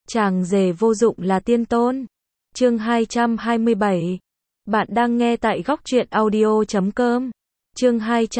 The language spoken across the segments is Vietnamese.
Chàng rể vô dụng là tiên tôn. Chương 227. Bạn đang nghe tại góc truyện audio.com. Chương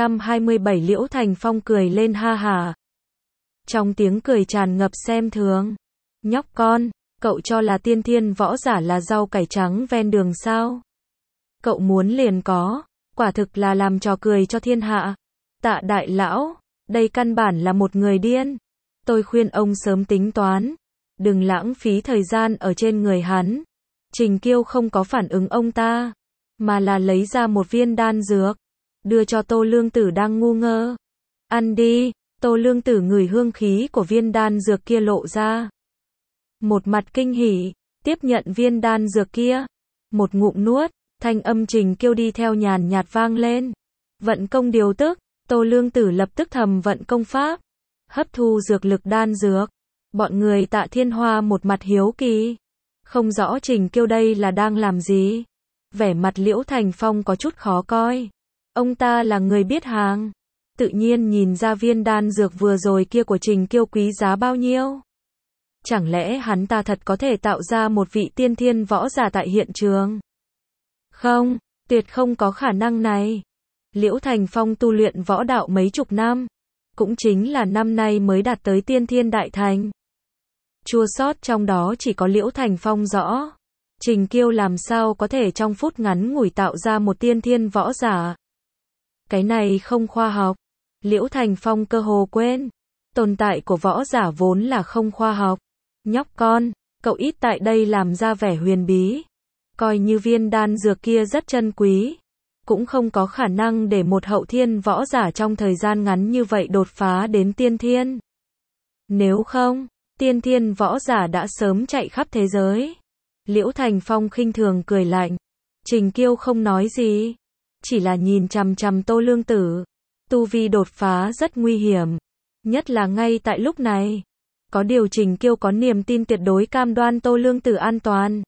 227 Liễu Thành Phong cười lên ha hả. Trong tiếng cười tràn ngập xem thường. Nhóc con, cậu cho là tiên thiên võ giả là rau cải trắng ven đường sao? Cậu muốn liền có, quả thực là làm trò cười cho thiên hạ. Tạ đại lão, đây căn bản là một người điên. Tôi khuyên ông sớm tính toán, đừng lãng phí thời gian ở trên người hắn. Trình Kiêu không có phản ứng ông ta, mà là lấy ra một viên đan dược, đưa cho Tô Lương Tử đang ngu ngơ. Ăn đi. Tô Lương Tử ngửi hương khí của viên đan dược kia lộ ra. Một mặt kinh hỉ, tiếp nhận viên đan dược kia. Một ngụm nuốt, thanh âm Trình Kiêu đi theo nhàn nhạt vang lên. Vận công điều tức, Tô Lương Tử lập tức thầm vận công pháp, hấp thu dược lực đan dược. Bọn người Tạ Thiên Hoa một mặt hiếu kỳ, không rõ Trình Kiêu đây là đang làm gì. Vẻ mặt Liễu Thành Phong có chút khó coi. Ông ta là người biết hàng, tự nhiên nhìn ra viên đan dược vừa rồi kia của Trình Kiêu quý giá bao nhiêu. Chẳng lẽ hắn ta thật có thể tạo ra một vị tiên thiên võ giả tại hiện trường? Không, tuyệt không có khả năng này. Liễu Thành Phong tu luyện võ đạo mấy chục năm, cũng chính là năm nay mới đạt tới tiên thiên đại thành. Chua xót trong đó chỉ có Liễu Thành Phong rõ. Trình Kiêu làm sao có thể trong phút ngắn ngủi tạo ra một tiên thiên võ giả? Cái này không khoa học. Liễu Thành Phong cơ hồ quên, tồn tại của võ giả vốn là không khoa học. Nhóc con, cậu ít tại đây làm ra vẻ huyền bí. Coi như viên đan dược kia rất chân quý, cũng không có khả năng để một hậu thiên võ giả trong thời gian ngắn như vậy đột phá đến tiên thiên. Nếu không, tiên thiên võ giả đã sớm chạy khắp thế giới. Liễu Thành Phong khinh thường cười lạnh. Trình Kiêu không nói gì, chỉ là nhìn chằm chằm Tô Lương Tử. Tu vi đột phá rất nguy hiểm, nhất là ngay tại lúc này. Có điều Trình Kiêu có niềm tin tuyệt đối cam đoan Tô Lương Tử an toàn.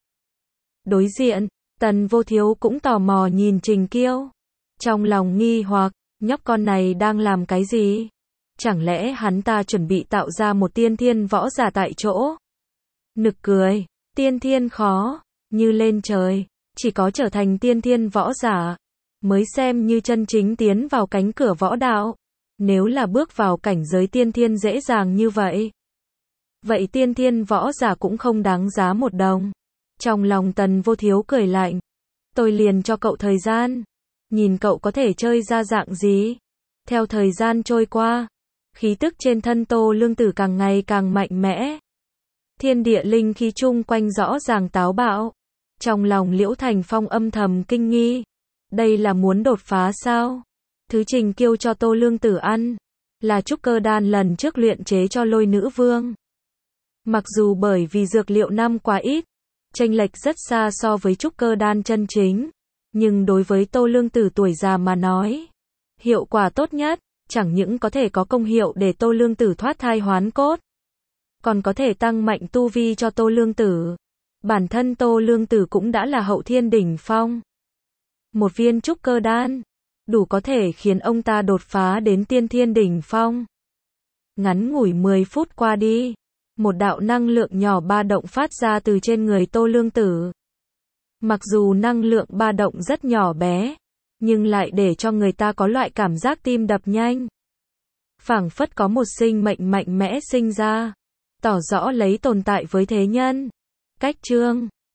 Đối diện, Tần Vô Thiếu cũng tò mò nhìn Trình Kiêu. Trong lòng nghi hoặc, nhóc con này đang làm cái gì? Chẳng lẽ hắn ta chuẩn bị tạo ra một tiên thiên võ giả tại chỗ? Nực cười, tiên thiên khó, như lên trời, chỉ có trở thành tiên thiên võ giả, mới xem như chân chính tiến vào cánh cửa võ đạo. Nếu là bước vào cảnh giới tiên thiên dễ dàng như vậy, vậy tiên thiên võ giả cũng không đáng giá một đồng. Trong lòng Tần Vô Thiếu cười lạnh. Tôi liền cho cậu thời gian, nhìn cậu có thể chơi ra dạng gì. Theo thời gian trôi qua, khí tức trên thân Tô Lương Tử càng ngày càng mạnh mẽ. Thiên địa linh khí chung quanh rõ ràng táo bạo. Trong lòng Liễu Thành Phong âm thầm kinh nghi. Đây là muốn đột phá sao? Thứ Trình Kiêu cho Tô Lương Tử ăn, là trúc cơ đan lần trước luyện chế cho Lôi Nữ Vương. Mặc dù bởi vì dược liệu năm quá ít, chênh lệch rất xa so với trúc cơ đan chân chính, nhưng đối với Tô Lương Tử tuổi già mà nói, hiệu quả tốt nhất, chẳng những có thể có công hiệu để Tô Lương Tử thoát thai hoán cốt, còn có thể tăng mạnh tu vi cho Tô Lương Tử. Bản thân Tô Lương Tử cũng đã là hậu thiên đỉnh phong. Một viên trúc cơ đan, đủ có thể khiến ông ta đột phá đến tiên thiên đỉnh phong. Ngắn ngủi 10 phút qua đi, một đạo năng lượng nhỏ ba động phát ra từ trên người Tô Lương Tử. Mặc dù năng lượng ba động rất nhỏ bé, nhưng lại để cho người ta có loại cảm giác tim đập nhanh. Phảng phất có một sinh mệnh mạnh mẽ sinh ra, tỏ rõ lấy tồn tại với thế nhân. Cách chương